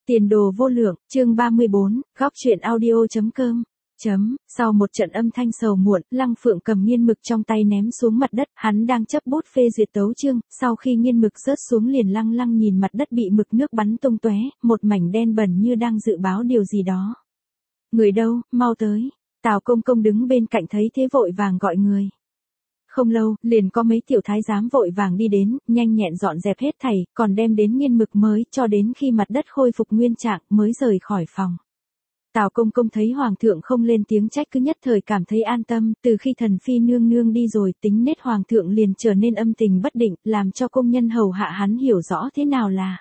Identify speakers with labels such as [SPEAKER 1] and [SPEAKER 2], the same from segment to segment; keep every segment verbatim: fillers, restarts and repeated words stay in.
[SPEAKER 1] Tiền đồ vô lượng, chương ba mươi bốn, góc truyện audio.com. Chấm, sau một trận âm thanh sầu muộn, Lăng Phượng cầm nghiên mực trong tay ném xuống mặt đất, hắn đang chấp bút phê duyệt tấu chương, sau khi nghiên mực rớt xuống liền lăng lăng nhìn mặt đất bị mực nước bắn tung tóe, một mảnh đen bẩn như đang dự báo điều gì đó. Người đâu, mau tới. Tào Công Công đứng bên cạnh thấy thế vội vàng gọi người. Không lâu, liền có mấy tiểu thái giám vội vàng đi đến, nhanh nhẹn dọn dẹp hết thảy, còn đem đến nghiên mực mới, cho đến khi mặt đất khôi phục nguyên trạng, mới rời khỏi phòng. Tào Công Công thấy Hoàng thượng không lên tiếng trách cứ nhất thời cảm thấy an tâm, từ khi thần phi nương nương đi rồi, tính nết Hoàng thượng liền trở nên âm tình bất định, làm cho công nhân hầu hạ hắn hiểu rõ thế nào là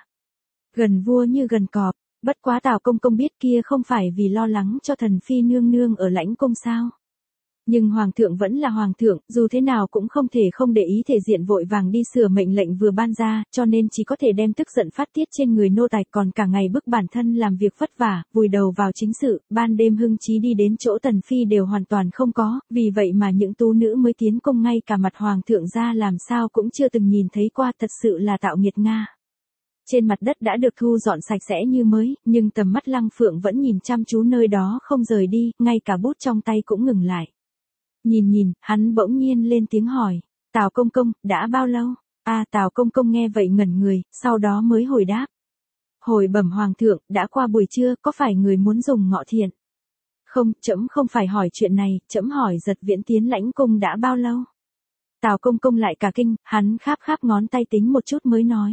[SPEAKER 1] gần vua như gần cọp. Bất quá Tào Công Công biết kia không phải vì lo lắng cho thần phi nương nương ở lãnh cung sao. Nhưng Hoàng thượng vẫn là Hoàng thượng, dù thế nào cũng không thể không để ý thể diện vội vàng đi sửa mệnh lệnh vừa ban ra, cho nên chỉ có thể đem tức giận phát tiết trên người nô tài, còn cả ngày bức bản thân làm việc vất vả, vùi đầu vào chính sự, ban đêm hưng trí đi đến chỗ tần phi đều hoàn toàn không có, vì vậy mà những tú nữ mới tiến công ngay cả mặt Hoàng thượng ra làm sao cũng chưa từng nhìn thấy qua, thật sự là tạo nghiệt Nga. Trên mặt đất đã được thu dọn sạch sẽ như mới, nhưng tầm mắt Lăng Phượng vẫn nhìn chăm chú nơi đó không rời đi, ngay cả bút trong tay cũng ngừng lại. Nhìn nhìn, hắn bỗng nhiên lên tiếng hỏi, Tào Công Công, đã bao lâu? A à, Tào Công Công nghe vậy ngẩn người, sau đó mới hồi đáp. Hồi bẩm Hoàng thượng, đã qua buổi trưa, có phải người muốn dùng ngọ thiện? Không, trẫm không phải hỏi chuyện này, trẫm hỏi Giật Viễn tiến lãnh cung đã bao lâu? Tào Công Công lại cả kinh, hắn kháp kháp ngón tay tính một chút mới nói.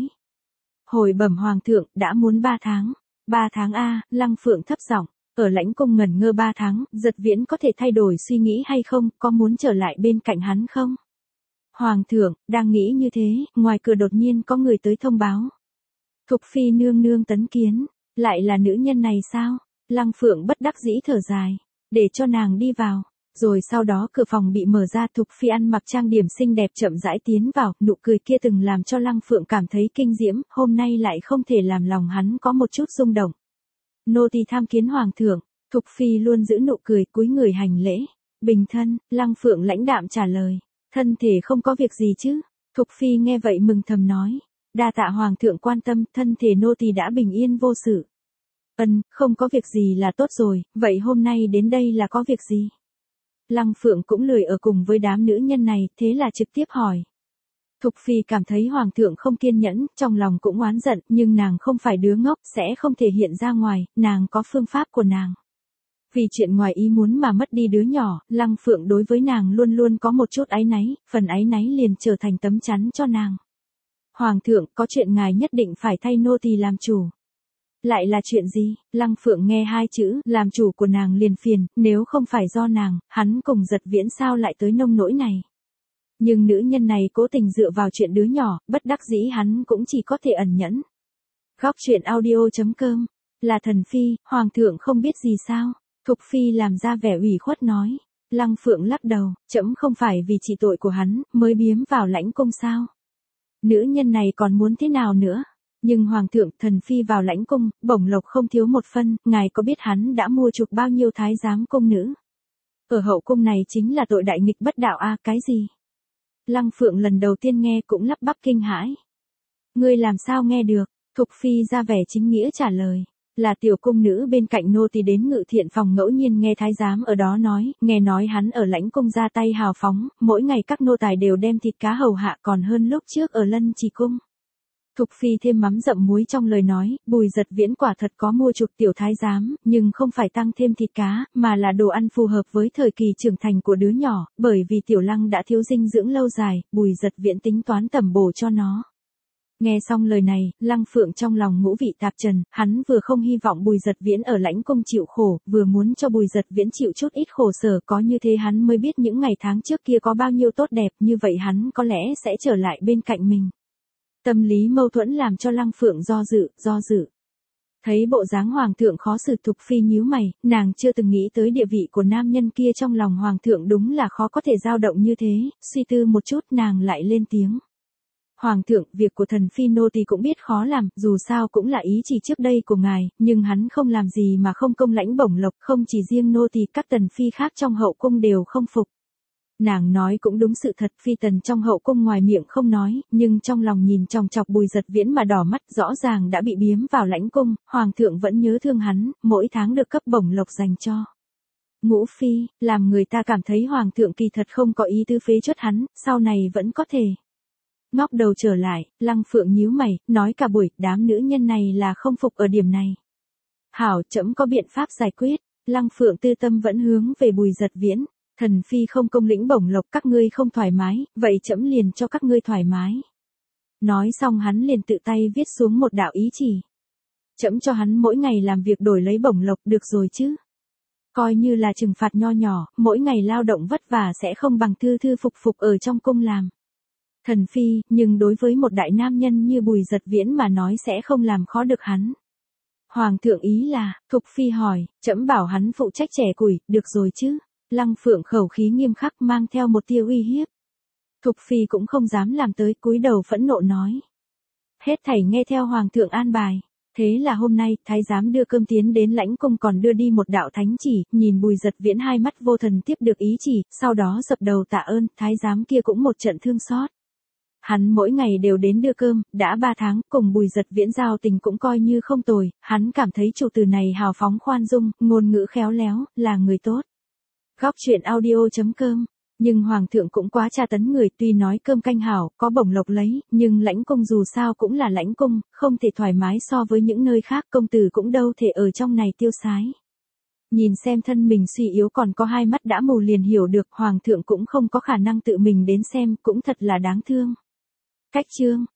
[SPEAKER 1] Hồi bẩm Hoàng thượng, đã muốn ba tháng. Ba tháng a, Lăng Phượng thấp giọng. Ở lãnh cung ngẩn ngơ ba tháng, Giật Viễn có thể thay đổi suy nghĩ hay không, có muốn trở lại bên cạnh hắn không? Hoàng thượng, đang nghĩ như thế, ngoài cửa đột nhiên có người tới thông báo. Thục phi nương nương tấn kiến, lại là nữ nhân này sao? Lăng Phượng bất đắc dĩ thở dài, để cho nàng đi vào. Rồi sau đó cửa phòng bị mở ra, Thục phi ăn mặc trang điểm xinh đẹp chậm rãi tiến vào, nụ cười kia từng làm cho Lăng Phượng cảm thấy kinh diễm, hôm nay lại không thể làm lòng hắn có một chút rung động. Nô tỳ tham kiến Hoàng thượng. Thục phi luôn giữ nụ cười, cúi người hành lễ. Bình thân, Lăng Phượng lãnh đạm trả lời. Thân thể không có việc gì chứ? Thục phi nghe vậy mừng thầm nói. Đa tạ Hoàng thượng quan tâm, thân thể nô tỳ đã bình yên vô sự. Ân, không có việc gì là tốt rồi, vậy hôm nay đến đây là có việc gì? Lăng Phượng cũng lười ở cùng với đám nữ nhân này, thế là trực tiếp hỏi. Thục phi cảm thấy Hoàng thượng không kiên nhẫn, trong lòng cũng oán giận, nhưng nàng không phải đứa ngốc, sẽ không thể hiện ra ngoài, nàng có phương pháp của nàng. Vì chuyện ngoài ý muốn mà mất đi đứa nhỏ, Lăng Phượng đối với nàng luôn luôn có một chút áy náy, phần áy náy liền trở thành tấm chắn cho nàng. Hoàng thượng, có chuyện ngài nhất định phải thay nô tỳ làm chủ. Lại là chuyện gì? Lăng Phượng nghe hai chữ, làm chủ của nàng liền phiền, nếu không phải do nàng, hắn cùng Giật Viễn sao lại tới nông nỗi này. Nhưng nữ nhân này cố tình dựa vào chuyện đứa nhỏ, bất đắc dĩ hắn cũng chỉ có thể ẩn nhẫn. Góc truyện audio.com. Là thần phi, Hoàng thượng không biết gì sao? Thục phi làm ra vẻ ủy khuất nói. Lăng Phượng lắc đầu, trẫm không phải vì trị tội của hắn, mới biếm vào lãnh cung sao? Nữ nhân này còn muốn thế nào nữa? Nhưng Hoàng thượng, thần phi vào lãnh cung, bổng lộc không thiếu một phân, ngài có biết hắn đã mua chuộc bao nhiêu thái giám cung nữ? Ở hậu cung này chính là tội đại nghịch bất đạo a, cái gì? Lăng Phượng lần đầu tiên nghe cũng lắp bắp kinh hãi. Ngươi làm sao nghe được? Thục phi ra vẻ chính nghĩa trả lời. Là tiểu cung nữ bên cạnh nô tỳ đến ngự thiện phòng ngẫu nhiên nghe thái giám ở đó nói, nghe nói hắn ở lãnh cung ra tay hào phóng, mỗi ngày các nô tài đều đem thịt cá hầu hạ còn hơn lúc trước ở Lân Trì cung. Thục phi thêm mắm dặm muối trong lời nói, Bùi Giật Viễn quả thật có mua chuộc tiểu thái giám, nhưng không phải tăng thêm thịt cá, mà là đồ ăn phù hợp với thời kỳ trưởng thành của đứa nhỏ, bởi vì tiểu Lăng đã thiếu dinh dưỡng lâu dài, Bùi Giật Viễn tính toán tẩm bổ cho nó. Nghe xong lời này, Lăng Phượng trong lòng ngũ vị tạp trần, hắn vừa không hy vọng Bùi Giật Viễn ở lãnh cung chịu khổ, vừa muốn cho Bùi Giật Viễn chịu chút ít khổ sở, có như thế hắn mới biết những ngày tháng trước kia có bao nhiêu tốt đẹp, như vậy hắn có lẽ sẽ trở lại bên cạnh mình. Tâm lý mâu thuẫn làm cho Lăng Phượng do dự, do dự. Thấy bộ dáng Hoàng thượng khó xử, Thục phi nhíu mày, nàng chưa từng nghĩ tới địa vị của nam nhân kia trong lòng Hoàng thượng đúng là khó có thể dao động như thế, suy tư một chút nàng lại lên tiếng. Hoàng thượng, việc của thần phi nô tỳ cũng biết khó làm, dù sao cũng là ý chỉ trước đây của ngài, nhưng hắn không làm gì mà không công lãnh bổng lộc, không chỉ riêng nô tỳ, các tần phi khác trong hậu cung đều không phục. Nàng nói cũng đúng sự thật, phi tần trong hậu cung ngoài miệng không nói, nhưng trong lòng nhìn chòng chọc Bùi Giật Viễn mà đỏ mắt, rõ ràng đã bị biếm vào lãnh cung, hoàng thượng vẫn nhớ thương hắn, mỗi tháng được cấp bổng lộc dành cho. Ngũ phi, làm người ta cảm thấy hoàng thượng kỳ thật không có ý tư phế chốt hắn, sau này vẫn có thể. Ngóc đầu trở lại, Lăng Phượng nhíu mày, nói cả buổi, đám nữ nhân này là không phục ở điểm này. Hảo, trẫm có biện pháp giải quyết. Lăng Phượng tư tâm vẫn hướng về Bùi Giật Viễn. Thần phi không công lĩnh bổng lộc, các ngươi không thoải mái, vậy trẫm liền cho các ngươi thoải mái. Nói xong hắn liền tự tay viết xuống một đạo ý chỉ. Trẫm cho hắn mỗi ngày làm việc đổi lấy bổng lộc, được rồi chứ. Coi như là trừng phạt nho nhỏ, mỗi ngày lao động vất vả sẽ không bằng thư thư phục phục ở trong cung làm. Thần phi, nhưng đối với một đại nam nhân như Bùi Giật Viễn mà nói sẽ không làm khó được hắn. Hoàng thượng ý là, Thục phi hỏi, trẫm bảo hắn phụ trách chẻ củi, được rồi chứ. Lăng Phượng khẩu khí nghiêm khắc mang theo một tia uy hiếp. Thục phi cũng không dám làm tới, cúi đầu phẫn nộ nói. Hết thảy nghe theo hoàng thượng an bài. Thế là hôm nay, thái giám đưa cơm tiến đến lãnh cung còn đưa đi một đạo thánh chỉ, nhìn Bùi Giật Viễn hai mắt vô thần tiếp được ý chỉ, sau đó dập đầu tạ ơn, thái giám kia cũng một trận thương xót. Hắn mỗi ngày đều đến đưa cơm, đã ba tháng, cùng Bùi Giật Viễn giao tình cũng coi như không tồi, hắn cảm thấy chủ tử này hào phóng khoan dung, ngôn ngữ khéo léo, là người tốt. Góc truyện audio chấm com. Nhưng hoàng thượng cũng quá tra tấn người, tuy nói cơm canh hảo, có bổng lộc lấy, nhưng lãnh cung dù sao cũng là lãnh cung, không thể thoải mái so với những nơi khác, công tử cũng đâu thể ở trong này tiêu sái. Nhìn xem thân mình suy yếu còn có hai mắt đã mù liền hiểu được, hoàng thượng cũng không có khả năng tự mình đến xem, cũng thật là đáng thương. Cách chương